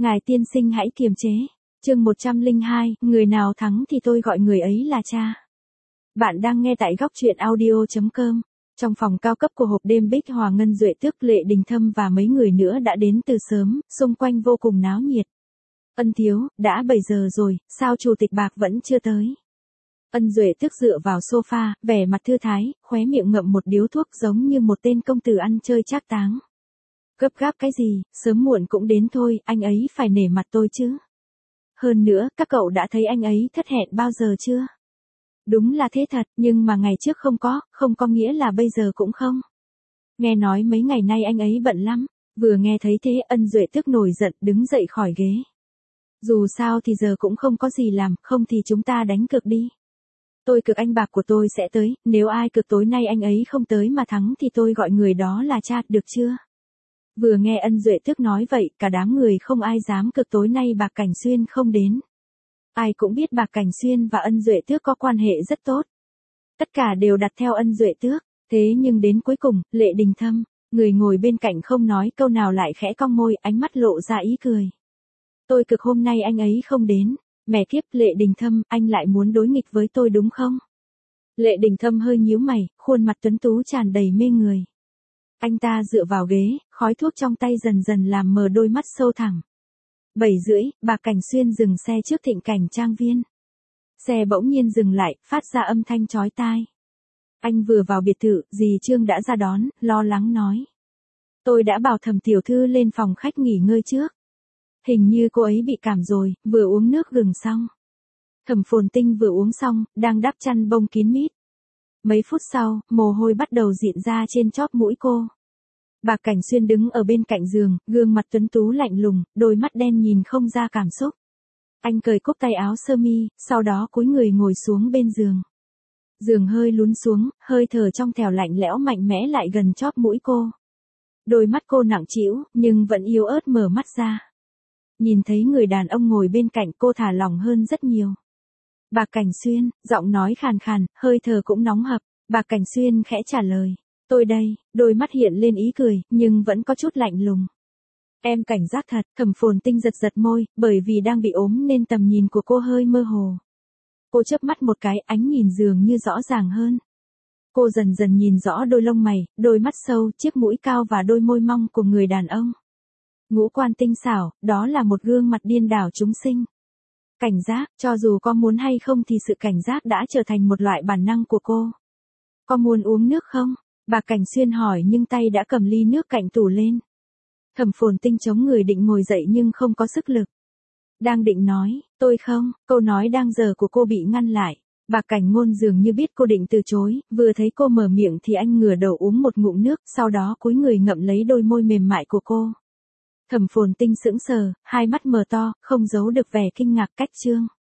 Ngài tiên sinh hãy kiềm chế. Chương 102, người nào thắng thì tôi gọi người ấy là cha. Bạn đang nghe tại góc truyện audio.com. Trong phòng cao cấp của hộp đêm Bích Hòa Ngân Duệ Tước, Lệ Đình Thâm và mấy người nữa đã đến từ sớm, xung quanh vô cùng náo nhiệt. Ân thiếu, đã 7 giờ rồi, sao chủ tịch Bạc vẫn chưa tới? Ân Duệ Tước dựa vào sofa, vẻ mặt thư thái, khóe miệng ngậm một điếu thuốc giống như một tên công tử ăn chơi trác táng. Gấp gáp cái gì, sớm muộn cũng đến thôi, anh ấy phải nể mặt tôi chứ. Hơn nữa, các cậu đã thấy anh ấy thất hẹn bao giờ chưa? Đúng là thế thật, nhưng mà ngày trước không có nghĩa là bây giờ cũng không. Nghe nói mấy ngày nay anh ấy bận lắm. Vừa nghe thấy thế, Ân Duệ Tước nổi giận đứng dậy khỏi ghế. Dù sao thì giờ cũng không có gì làm, không thì chúng ta đánh cược đi. Tôi cược anh Bạc của tôi sẽ tới, nếu ai cược tối nay anh ấy không tới mà thắng thì tôi gọi người đó là cha, được chưa? Vừa nghe Ân Duệ Tước nói vậy, cả đám người không ai dám cược tối nay Bạc Cảnh Xuyên không đến. Ai cũng biết Bạc Cảnh Xuyên và Ân Duệ Tước có quan hệ rất tốt. Tất cả đều đặt theo Ân Duệ Tước, thế nhưng đến cuối cùng, Lệ Đình Thâm, người ngồi bên cạnh không nói câu nào lại khẽ cong môi, ánh mắt lộ ra ý cười. Tôi cực hôm nay anh ấy không đến. Mẹ kiếp, Lệ Đình Thâm, anh lại muốn đối nghịch với tôi đúng không? Lệ Đình Thâm hơi nhíu mày, khuôn mặt tuấn tú tràn đầy mê người. Anh ta dựa vào ghế, khói thuốc trong tay dần dần làm mờ đôi mắt sâu thẳm. 7:30, Bạc Cảnh Xuyên dừng xe trước Thịnh Cảnh Trang Viên. Xe bỗng nhiên dừng lại, phát ra âm thanh chói tai. Anh vừa vào biệt thự, dì Trương đã ra đón, lo lắng nói. Tôi đã bảo Thẩm tiểu thư lên phòng khách nghỉ ngơi trước. Hình như cô ấy bị cảm rồi, vừa uống nước gừng xong. Thẩm Phồn Tinh vừa uống xong, đang đắp chăn bông kín mít. Mấy phút sau, mồ hôi bắt đầu rịn ra trên chóp mũi cô. Bạc Cảnh Xuyên đứng ở bên cạnh giường, gương mặt tuấn tú lạnh lùng, đôi mắt đen nhìn không ra cảm xúc. Anh cởi cúc tay áo sơ mi, sau đó cúi người ngồi xuống bên giường. Giường hơi lún xuống, hơi thở trong trẻo lạnh lẽo mạnh mẽ lại gần chóp mũi cô. Đôi mắt cô nặng trĩu, nhưng vẫn yếu ớt mở mắt ra. Nhìn thấy người đàn ông ngồi bên cạnh, cô thả lỏng hơn rất nhiều. Bạc Cảnh Xuyên, giọng nói khàn khàn, hơi thở cũng nóng hập. Bạc Cảnh Xuyên khẽ trả lời. Tôi đây, đôi mắt hiện lên ý cười, nhưng vẫn có chút lạnh lùng. Em cảnh giác thật. Thẩm Phồn Tinh giật giật môi, bởi vì đang bị ốm nên tầm nhìn của cô hơi mơ hồ. Cô chớp mắt một cái, ánh nhìn dường như rõ ràng hơn. Cô dần dần nhìn rõ đôi lông mày, đôi mắt sâu, chiếc mũi cao và đôi môi mong của người đàn ông. Ngũ quan tinh xảo, đó là một gương mặt điên đảo chúng sinh. Cảnh giác, cho dù có muốn hay không thì sự cảnh giác đã trở thành một loại bản năng của cô. Có muốn uống nước không? Bạc Cảnh Xuyên hỏi nhưng tay đã cầm ly nước cạnh tủ lên. Thẩm Phồn Tinh chống người định ngồi dậy nhưng không có sức lực. Đang định nói, tôi không, câu nói đang dở của cô bị ngăn lại. Bạc Cảnh Ngôn dường như biết cô định từ chối, vừa thấy cô mở miệng thì anh ngửa đầu uống một ngụm nước, sau đó cúi người ngậm lấy đôi môi mềm mại của cô. Thẩm Phồn Tinh sững sờ, hai mắt mở to, không giấu được vẻ kinh ngạc. Cách Trương